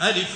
ألف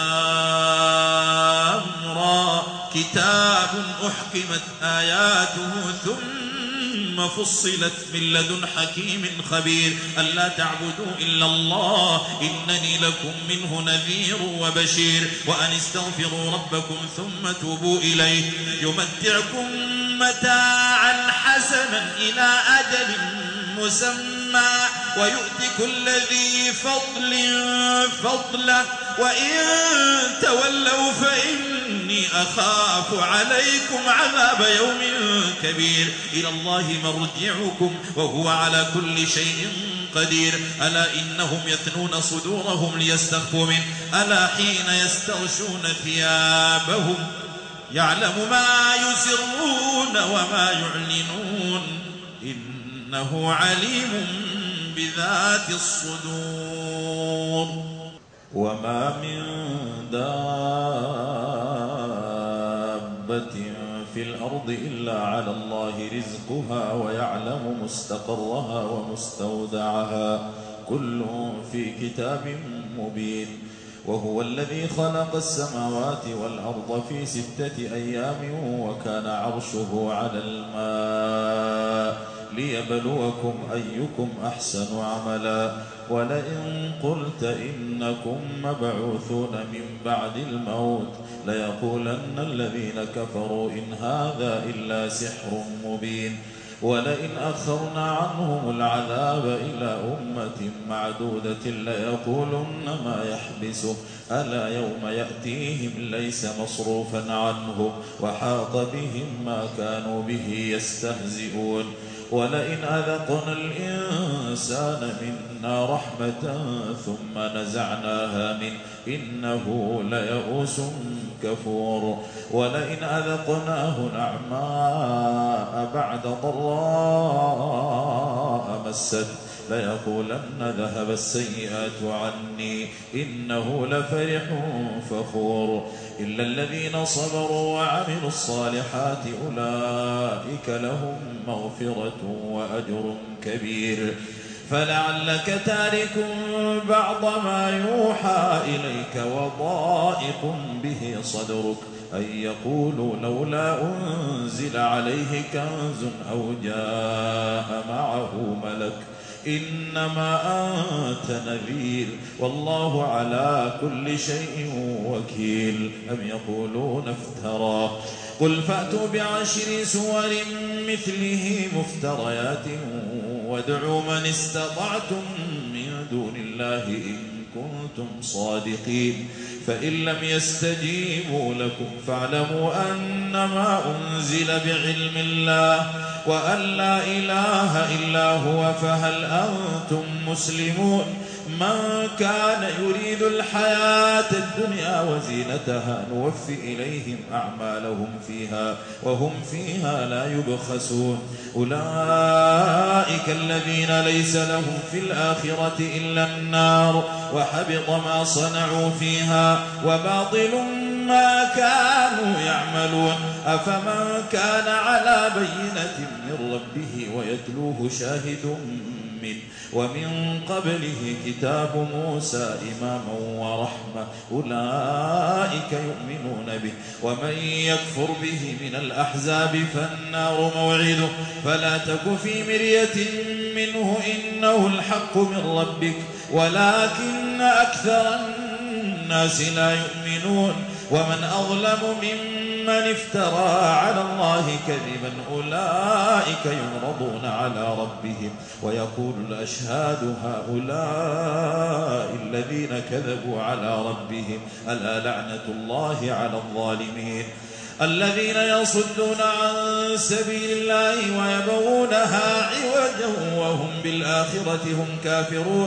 لام را كتاب أحكمت آياته ثم فصلت من لدن حكيم خبير ألا تعبدوا إلا الله إنني لكم منه نذير وبشير وأن استغفروا ربكم ثم توبوا إليه يمتعكم متاعا حسنا إلى أجل مسمى ويؤتي كل ذي فضل فضله وإن تولوا فإني أخاف عليكم عذاب يوم كبير إلى الله مرجعكم وهو على كل شيء قدير ألا إنهم يثنون صدورهم ليستخفوا منه ألا حين يستغشون ثيابهم يعلم ما يسرون وما يعلنون إنه عليم بذات الصدور وما من دابة في الأرض إلا على الله رزقها ويعلم مستقرها ومستودعها كل في كتاب مبين وهو الذي خلق السماوات والأرض في 6 أيام وكان عرشه على الماء ليبلوكم أيكم أحسن عملا ولئن قلت إنكم مبعوثون من بعد الموت ليقولن الذين كفروا إن هذا إلا سحر مبين ولئن أخرنا عنهم العذاب إلى أمة معدودة ليقولن ما يحبسه ألا يوم يأتيهم ليس مصروفا عنهم وحاط بهم ما كانوا به يستهزئون ولئن أذقنا الإنسان منا رحمة ثم نزعناها منه إنه ليئوس كفور ولئن أذقناه نعماء بعد ضراء مسته ليقولن ذهب السيئات عني إنه لفرح فخور إلا الذين صبروا وعملوا الصالحات أولئك لهم مغفرة وأجر كبير فلعلك تارك بعض ما يوحى إليك وضائق به صدرك أن يقولوا لولا أنزل عليه كنز أو جاء معه ملك إنما أنت نذير والله على كل شيء وكيل أم يقولون افتراه قل فأتوا ب10 سور مثله مفتريات وادعوا من استطعتم من دون الله إن كنتم صادقين فإن لم يستجيبوا لكم فاعلموا أنما أنزل بعلم الله وأن لا إله إلا هو فهل أنتم مسلمون من كان يريد الحياة الدنيا وزينتها نوفي إليهم أعمالهم فيها وهم فيها لا يبخسون أولئك الذين ليس لهم في الآخرة إلا النار وحبط ما صنعوا فيها وباطل ما كانوا يعملون أفمن كان على بينة من ربه ويتلوه شاهد منه ومن قبله كتاب موسى إماما ورحمة أولئك يؤمنون به ومن يكفر به من الأحزاب فالنار موعده فلا تك في مرية منه إنه الحق من ربك ولكن أكثر الناس لا يؤمنون ومن أظلم ممن افترى على الله كذبا أولئك يعرضون على ربهم ويقول الأشهاد هؤلاء الذين كذبوا على ربهم ألا لعنة الله على الظالمين الذين يصدون عن سبيل الله ويبغونها عوجا وهم بالآخرة هم كافرون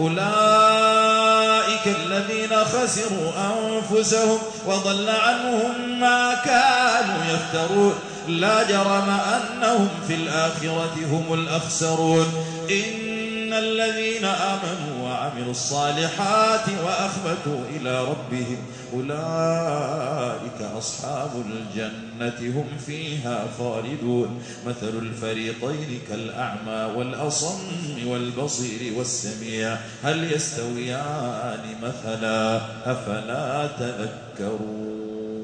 أولئك الذين خسروا أنفسهم وضل عنهم ما كانوا يفترون لا جرم أنهم في الآخرة هم الأخسرون إن الذين آمنوا وعملوا الصالحات وأخبتوا إلى ربهم أولئك أصحاب الجنة هم فيها خالدون مثل الفريقين كالأعمى والأصم والبصير والسميع هل يستويان مثلا أفلا تذكرون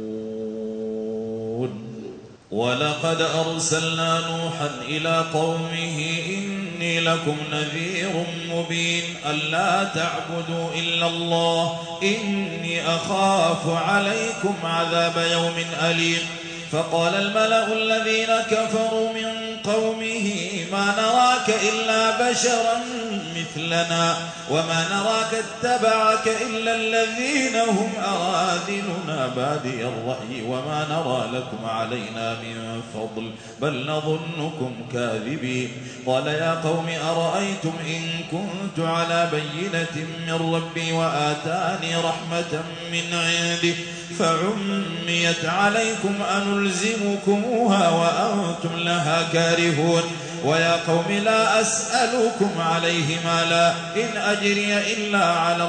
ولقد أرسلنا نوحا إلى قومه إني لكم نذير مبين ألا تعبدوا إلا الله إني أخاف عليكم عذاب يوم أليم فقال الملأ الذين كفروا من قومه ما نراك إلا بشرا مثلنا وما نراك اتبعك إلا الذين هم أراذلنا بادئ الرأي وما نرى لكم علينا من فضل بل نظنكم كاذبين قال يا قوم أرأيتم إن كنت على بينة من ربي وآتاني رحمة من عنده فعميت عليكم أنلزمكموها وأنتم لها كارهون ويا قوم لا أسألكم عليه مالا إن أجري إلا على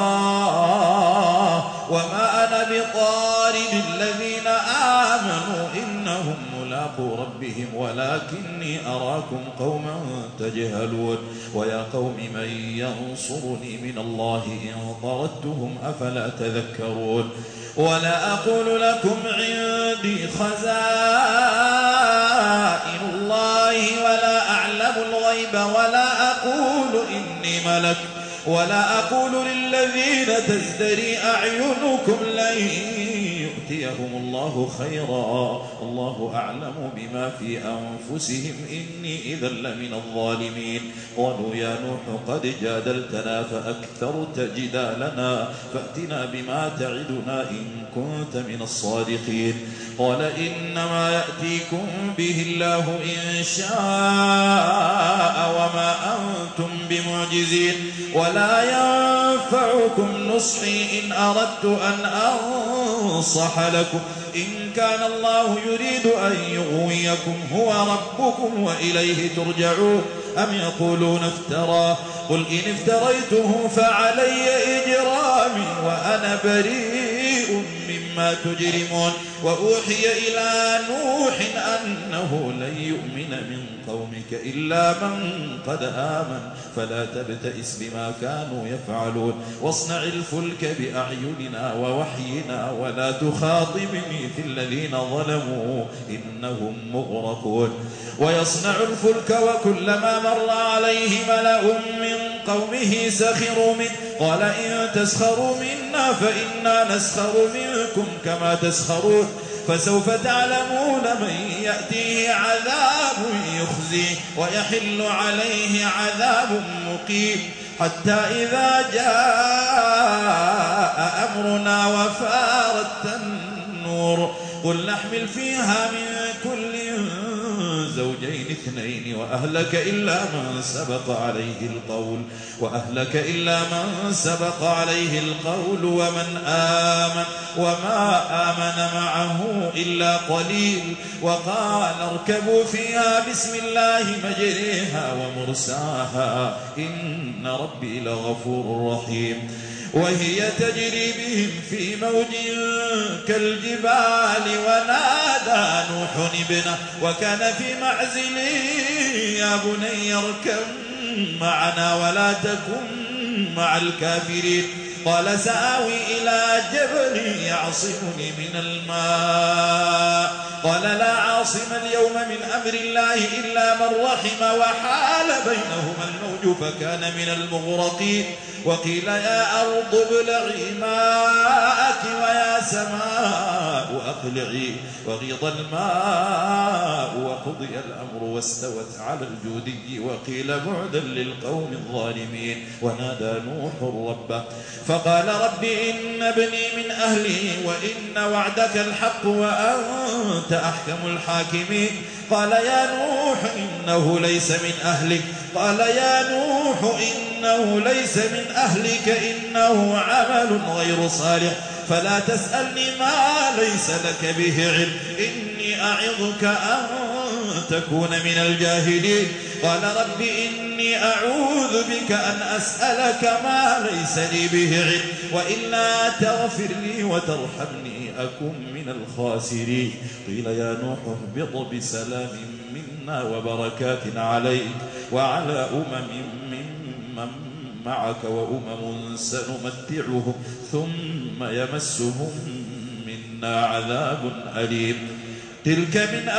الله وما أنا بطارد الذين آمنوا إنهم ملاقو ربهم ولكني أراكم قوما تجهلون ويا قوم من ينصرني من الله إن طردتهم أفلا تذكرون ولا أقول لكم عندي خزائن الله ولا أعلم الغيب ولا أقول إني ملك ولا أقول للذين تزدري أعينكم لن يؤتيهم الله خيرا الله أعلم بما في أنفسهم إني إذا لمن الظالمين قالوا يا نوح قد جادلتنا فأكثرت جدالنا فأتنا بما تعدنا إن كنت من الصادقين قال إنما يأتيكم به الله إن شاء وما أنتم بمعجزين ولا ينفعكم نصحي إن أردت أن أنصح لكم إن كان الله يريد أن يغويكم هو ربكم وإليه ترجعون أم يقولون افتراه قل إن افتريته فعلي إجرامي وأنا بريء مما تجرمون وأوحي إلى نوح أنه لن يؤمن من قومك إلا من قد آمن فلا تبتئس بما كانوا يفعلون واصنع الفلك بأعيننا ووحينا ولا تخاطبني في الذين ظلموا إنهم مغرقون ويصنع الفلك وكلما مر عليه ملأ من قومه سخروا منه قال إن تسخروا منا فإنا نسخر منكم كما تسخرون فسوف تعلمون من يأتيه عذاب يخزيه ويحل عليه عذاب مقيم حتى إذا جاء أمرنا وفارت النور قل نحمل فيها من كل زوجين اثنين وأهلك إلا من سبق عليه القول ومن آمن وما آمن معه إلا قليل وقال اركبوا فيها بسم الله مجريها ومرساها إن ربي لغفور رحيم وهي تجري بهم في موج كالجبال ونادى نوح ابنه وكان في معزل يا بني اركب معنا ولا تكن مع الكافرين قال سآوي إلى جبل يعصمني من الماء قال لا عاصم اليوم من أمر الله إلا من رحم وحال بينهما الموج فكان من المغرقين وقيل يا أرض ابلعي ماءك ويا سماء أقلعي وغيض الماء وقضي الأمر واستوت على الجودي وقيل بعدا للقوم الظالمين ونادى نوح ربه فقال رب إن ابني من أهلي وإن وعدك الحق وأنت أحكم الحاكمين قال يا نوح إنه ليس من أهلك إنه عمل غير صالح فلا تسألني ما ليس لك به علم إني أعظك أن تكون من الجاهلين قال رب إني أعوذ بك أن أسألك ما ليس لي به علم وإلا تغفر لي وترحمني أكن من الخاسرين قيل يا نوح اهبط بسلام منا وبركات عليك وعلى ممن معك وأمم سنمتعهم ثم يمسهم منا عذاب أليم تلك من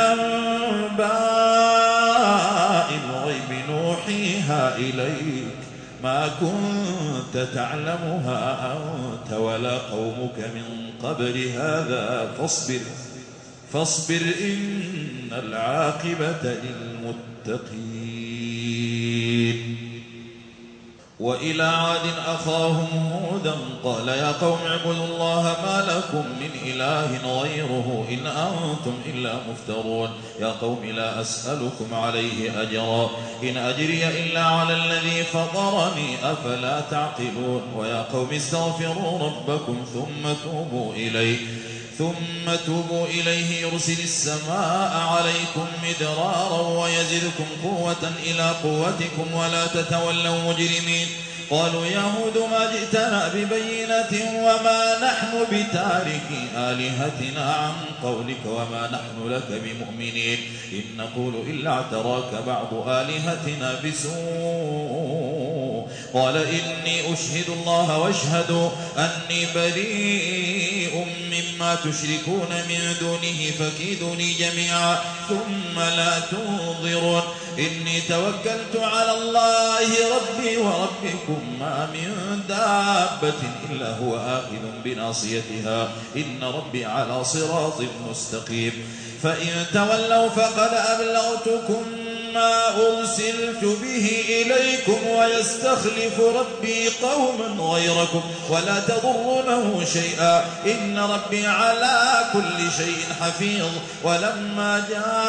أنباء الغيب نوحيها إليك ما كنت تعلمها أنت ولا قومك من قبل هذا فاصبر إن العاقبة للمتقين وإلى عاد أخاهم هودا قال يا قوم اعبدوا الله ما لكم من إله غيره إن أنتم إلا مفترون يا قوم لا أسألكم عليه أجرا إن أجري إلا على الذي فطرني أفلا تعقلون ويا قوم استغفروا ربكم ثم توبوا إليه يرسل السماء عليكم مدرارا ويزدكم قوة إلى قوتكم ولا تتولوا مجرمين قالوا يا هود ما جئتنا ببينة وما نحن بتاركي آلهتنا عن قولك وما نحن لك بمؤمنين إن نقول إلا اعتراك بعض آلهتنا بسوء قال إني أشهد الله واشهدوا أني بريء مما تشركون من دونه فكيدوني جميعا ثم لا تنظرون إني توكلت على الله ربي وربكم ما من دابة إلا هو آخذ بناصيتها إن ربي على صراط مستقيم فإن تولوا فقد أبلغتكم ما أرسلت به إليكم ويستخلف ربي قوما غيركم ولا تضرونه شيئا إن ربي على كل شيء حفيظ ولما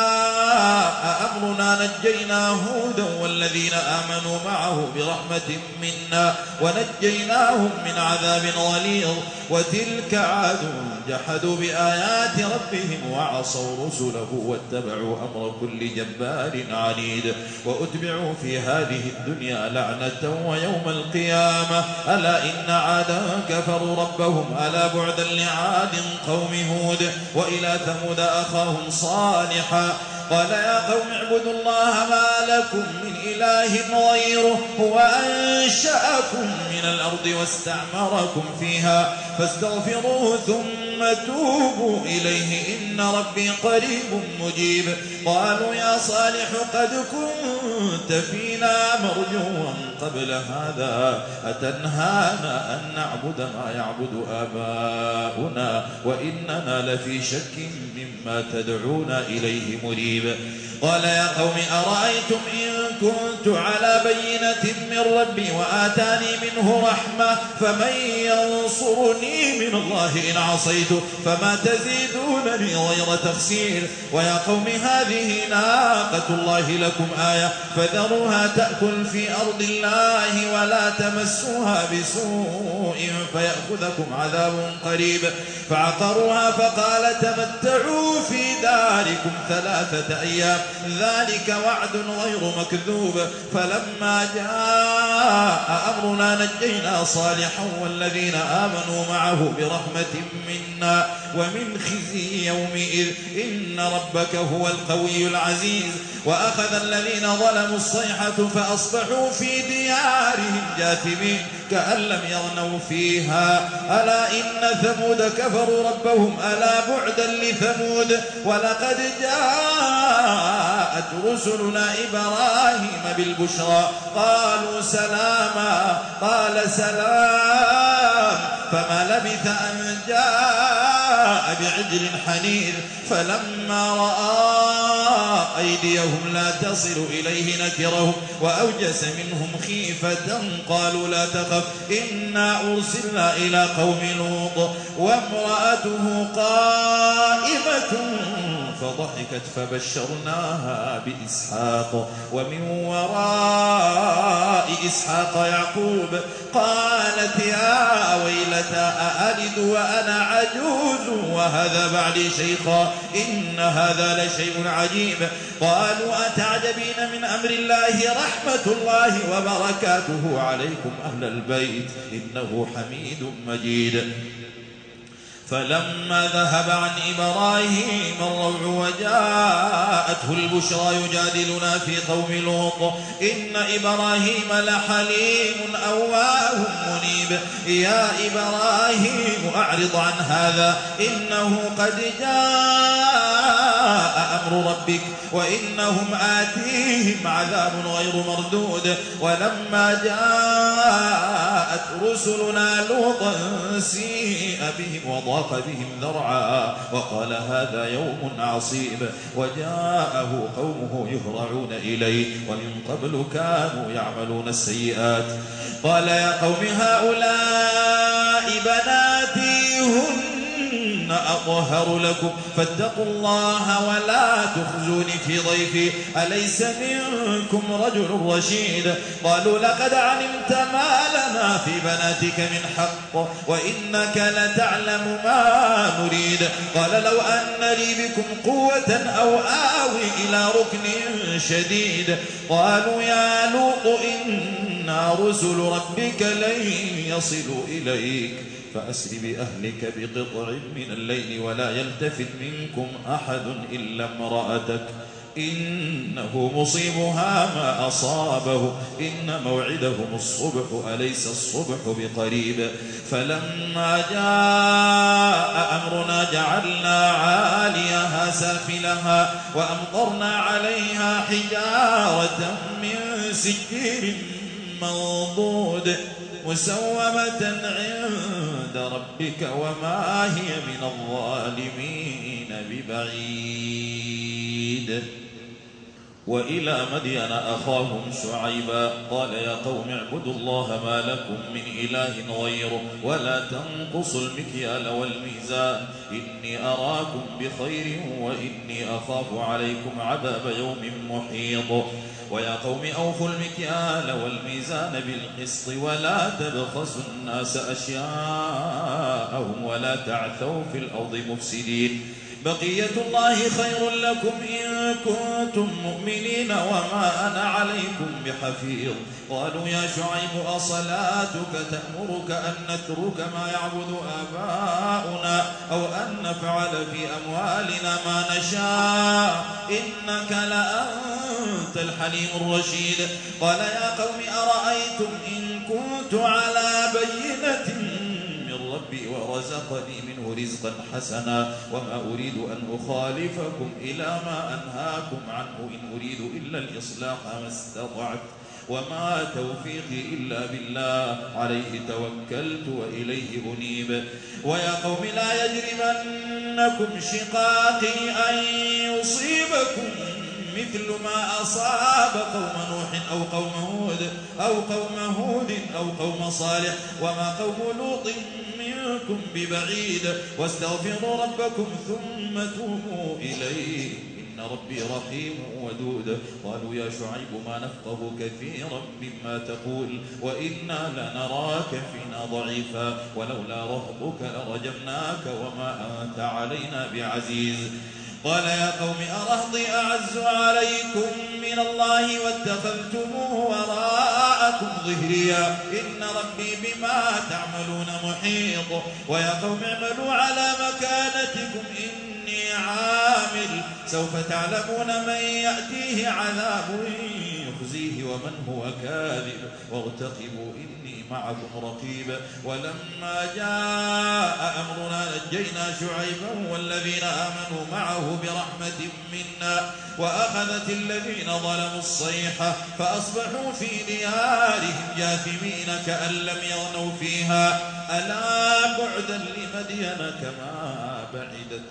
جاء أمرنا نجينا هودا والذين آمنوا معه برحمة منا ونجيناهم من عذاب غليظ وتلك عاد جحدوا بآيات ربهم وعصوا رسله واتبعوا أمر كل جبار عنيد وأتبعوا في هذه الدنيا لعنة ويوم القيامة ألا إن عادا كفروا ربهم ألا بعدا لعاد قوم هود وإلى ثمود أخاهم صالحا قال يا قوم اعبدوا الله ما لكم من إله غيره هو أنشأكم من الأرض واستعمركم فيها فاستغفروه ثم توبوا إليه إن ربي قريب مجيب قالوا يا صالح قد كنت فينا مرجوا قبل هذا أتنهانا أن نعبد ما يعبد آباؤنا وإننا لفي شك مما تدعونا إليه مريب قال يا قوم أرأيتم إن كنت على بينة من ربي وآتاني منه رحمة فمن ينصرني من الله إن عصيته فما تزيدونني غير تخسير ويا قوم هذه ناقة الله لكم آية فذروها تأكل في أرض الله ولا تمسوها بسوء فيأخذكم عذاب قريب فعقروها فقال تمتعوا في داركم 3 أيام ذلك وعد غير مكذوب فلما جاء أمرنا نجينا صالحا والذين آمنوا معه برحمة منا ومن خزي يومئذ إن ربك هو القوي العزيز وأخذ الذين ظلموا الصيحة فأصبحوا في ديارهم جاثمين كأن لم يغنوا فيها ألا إن ثمود كفروا ربهم ألا بعدا لثمود ولقد جاءت رسلنا إبراهيم بالبشرى قالوا سلاما قال سلام فما لبث أن جاء بعجل حنيذ فلما رأى أيديهم لا تصل إليه نكرهم وأوجس منهم خيفة قالوا لا تخف إنا أرسلنا إلى قوم لوط وامرأته قائمة فضحكت فبشرناها بإسحاق ومن وراء إسحاق يعقوب. قالت يا ويلتى أألد وأنا عجوز وهذا بعلي شيخا إن هذا لشيء عجيب. قالوا أتعجبين من أمر الله رحمة الله وبركاته عليكم أهل البيت إنه حميد مجيد. فلما ذهب عن إبراهيم الروع وجاءته البشرى يجادلنا في قوم لوط إن إبراهيم لحليم أواه منيب. يا إبراهيم أعرض عن هذا إنه قد جاء أمر ربك وإنهم آتيهم عذاب غير مردود. ولما جاءت رسلنا لوطا سيء بهم وضاق بهم ذرعا وقال هذا يوم عصيب. وجاءه قومه يهرعون إليه ومن قبل كانوا يعملون السيئات. قال يا قوم هؤلاء بناتي هن أطهر لكم فاتقوا الله ولا تخزوني في ضيفي أليس منكم رجل رشيد. قالوا لقد علمت ما لنا في بناتك من حق وإنك لتعلم ما نريد. قال لو أن لي بكم قوة أو آوي إلى ركن شديد. قالوا يا لوط إنا رسل ربك لن يصلوا إليك فأسر بأهلك بقطع من الليل ولا يلتفت منكم أحد إلا امرأتك إنه مصيبها ما أصابه إن موعدهم الصبح أليس الصبح بقريب. فلما جاء أمرنا جعلنا عاليها سافلها وأمطرنا عليها حجارة من سجيل منضود مسومة عند ربك وما هي من الظالمين ببعيد. وإلى مدين أخاهم شعيبا قال يا قوم اعبدوا الله ما لكم من إله غيره ولا تنقصوا المكيال والميزان إني أراكم بخير وإني أخاف عليكم عذاب يوم محيط. ويا قوم أوفوا المكيال والميزان بالقسط ولا تبخسوا الناس أشياءهم ولا تعثوا في الأرض مفسدين. بقية الله خير لكم إن كنتم مؤمنين وما أنا عليكم بحفيظ. قالوا يا شعيب أصلاتك تأمرك أن نترك ما يعبد آباؤنا أو أن نفعل في أموالنا ما نشاء إنك لأنت الحليم الرشيد. قال يا قوم أرأيتم إن كنت على بينة من ربي ورزقني منه رزقا حسنا وما أريد أن أخالفكم إلى ما أنهاكم عنه إن أريد إلا الإصلاح ما استطعت وما توفيقي إلا بالله عليه توكلت وإليه أنيب. ويا قوم لا يجرمنكم شقاقي أن يصيبكم مثل ما أصاب قوم نوح أو قوم هود أو قوم صالح وما قوم لوط منكم ببعيد. واستغفروا ربكم ثم توبوا إليه إن ربي رحيم ودود. قالوا يا شعيب ما نفقه كثيرا مما تقول وإنا لنراك فينا ضعيفا ولولا رهطك لرجمناك وما أنت علينا بعزيز. قال يا قوم أرهطي أعز عليكم من الله واتخذتموه وراءكم ظهريا إن ربي بما تعملون محيط. ويا قوم اعملوا على مكانتكم إني عامل سوف تعلمون من يأتيه عذاب يخزيه ومن هو كاذب وارتقبوا إني معكم رقيب. ولما جاء أمرنا نجينا شعيبا والذين آمنوا معه برحمة منا وأخذت الذين ظلموا الصيحة فأصبحوا في ديارهم جاثمين كأن لم يغنوا فيها ألا بعدا لمدين كما بعدت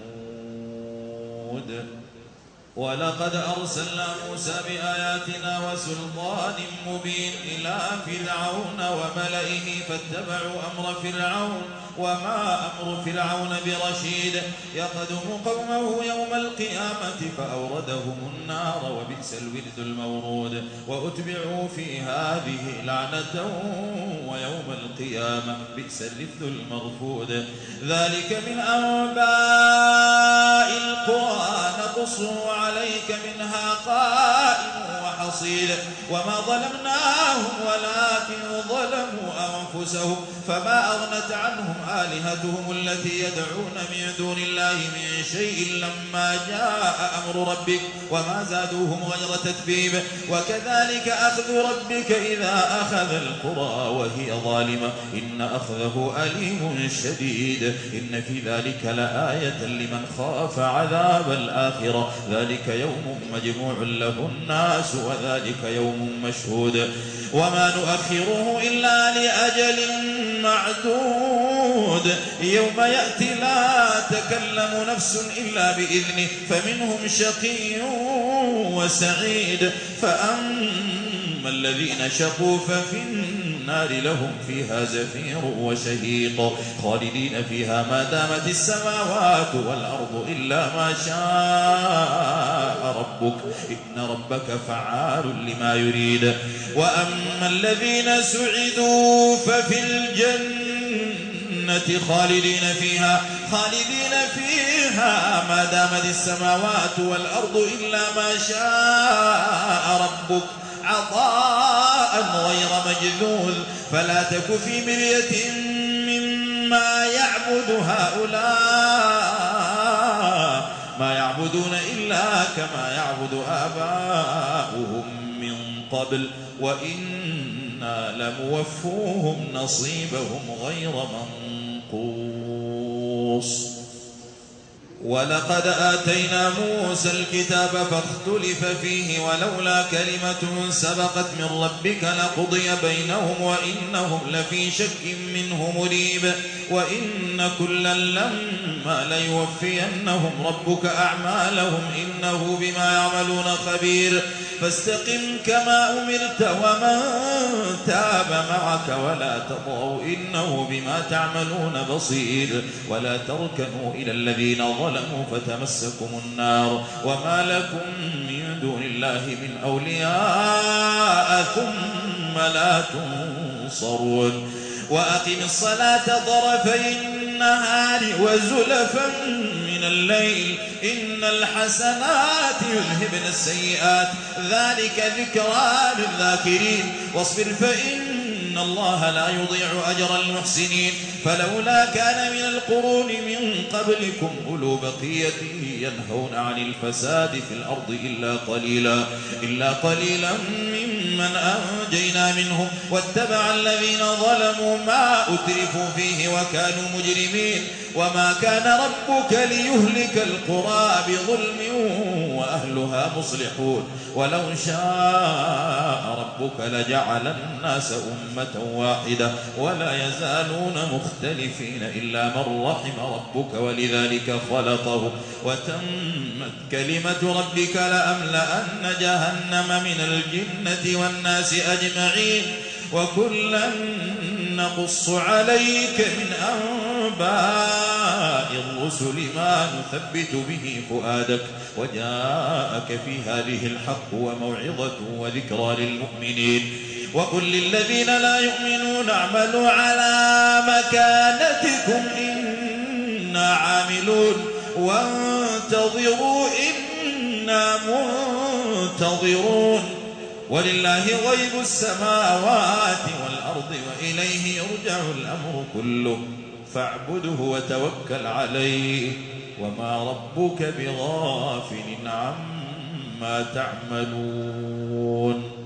ثمود. ولقد أرسلنا موسى بآياتنا وسلطان مبين إلى فرعون وملئه فاتبعوا أمر فرعون وما أمر فرعون برشيد يقدم قومه يوم القيامة فأوردهم النار وبئس الورد المورود وأتبعوا في هذه لعنة ويوم القيامة بئس الرفد المرفود ذلك من أنباء القرى نقصه عليك منها قائم وحصيد وما ظلمناهم ولكن ظلموا أنفسهم فما أغنت عنهم آلهتهم التي يدعون من دون الله من شيء لما جاء أمر ربك وما زادوهم غير تتبيب وكذلك أخذ ربك إذا أخذ القرى وهي ظالمة إن أخذه أليم شديد إن في ذلك لآية لمن خاف عذاب الآخرة ذلك يوم مجموع له الناس وذلك يوم مشهود وما نؤخره إلا لأجل معدود يوم يأتي لا تكلم نفس إلا بإذنه فمنهم شقي وسعيد فأما الذين شقوا ففي النار لهم فيها زفير وشهيق خالدين فيها ما دامت السماوات والأرض إلا ما شاء ربك إن ربك فعال لما يريد وأما الذين سعدوا ففي الجنة خالدين فيها ما دامت السماوات والأرض إلا ما شاء ربك عطاء غير مجذوذ فلا تك في مرية مما يعبد هؤلاء ما يعبدون إلا كما يعبد آباؤهم من قبل وإنا لموفوهم نصيبهم غير منقوص ولقد آتينا موسى الكتاب فاختلف فيه ولولا كلمة سبقت من ربك لقضي بينهم وإنهم لفي شك منه مريب وإن كلا لما ليوفينهم ربك أعمالهم إنه بما يعملون خبير فاستقم كما أمرت ومن تاب معك ولا تطغوا إنه بما تعملون بصير ولا تركنوا إلى الذين ظلموا فتمسكم النار وما لكم من دون الله من أولياء ثم لا تنصرون وأقم الصلاة طرفي النهار وزلفا من الليل إن الحسنات يذهبن السيئات ذلك ذكرى للذاكرين واصبر فإن الله لا يضيع أجر المحسنين فلولا كان من القرون من قبلكم أولو بقية ينهون عن الفساد في الأرض إلا قليلا ممن أنجينا منهم واتبع الذين ظلموا ما أترفوا فيه وكانوا مجرمين وما كان ربك ليهلك القرى بظلم وأهلها مصلحون ولو شاء ربك لجعل الناس أمة واحدة ولا يزالون مختلفين إلا من رحم ربك ولذلك خلقه وتمت كلمة ربك لأملأن جهنم من الجنة والناس أجمعين وكلا نقص عليك من أنباء الرسل ما نثبت به فؤادك وجاءك في هذه الحق وموعظة وذكرى للمؤمنين وقل للذين لا يؤمنون اعملوا على مكانتكم إنا عاملون وانتظروا إنا منتظرون ولله غيب السماوات والأرض وإليه يرجع الأمر كله فاعبده وتوكل عليه وما ربك بغافل عما تعملون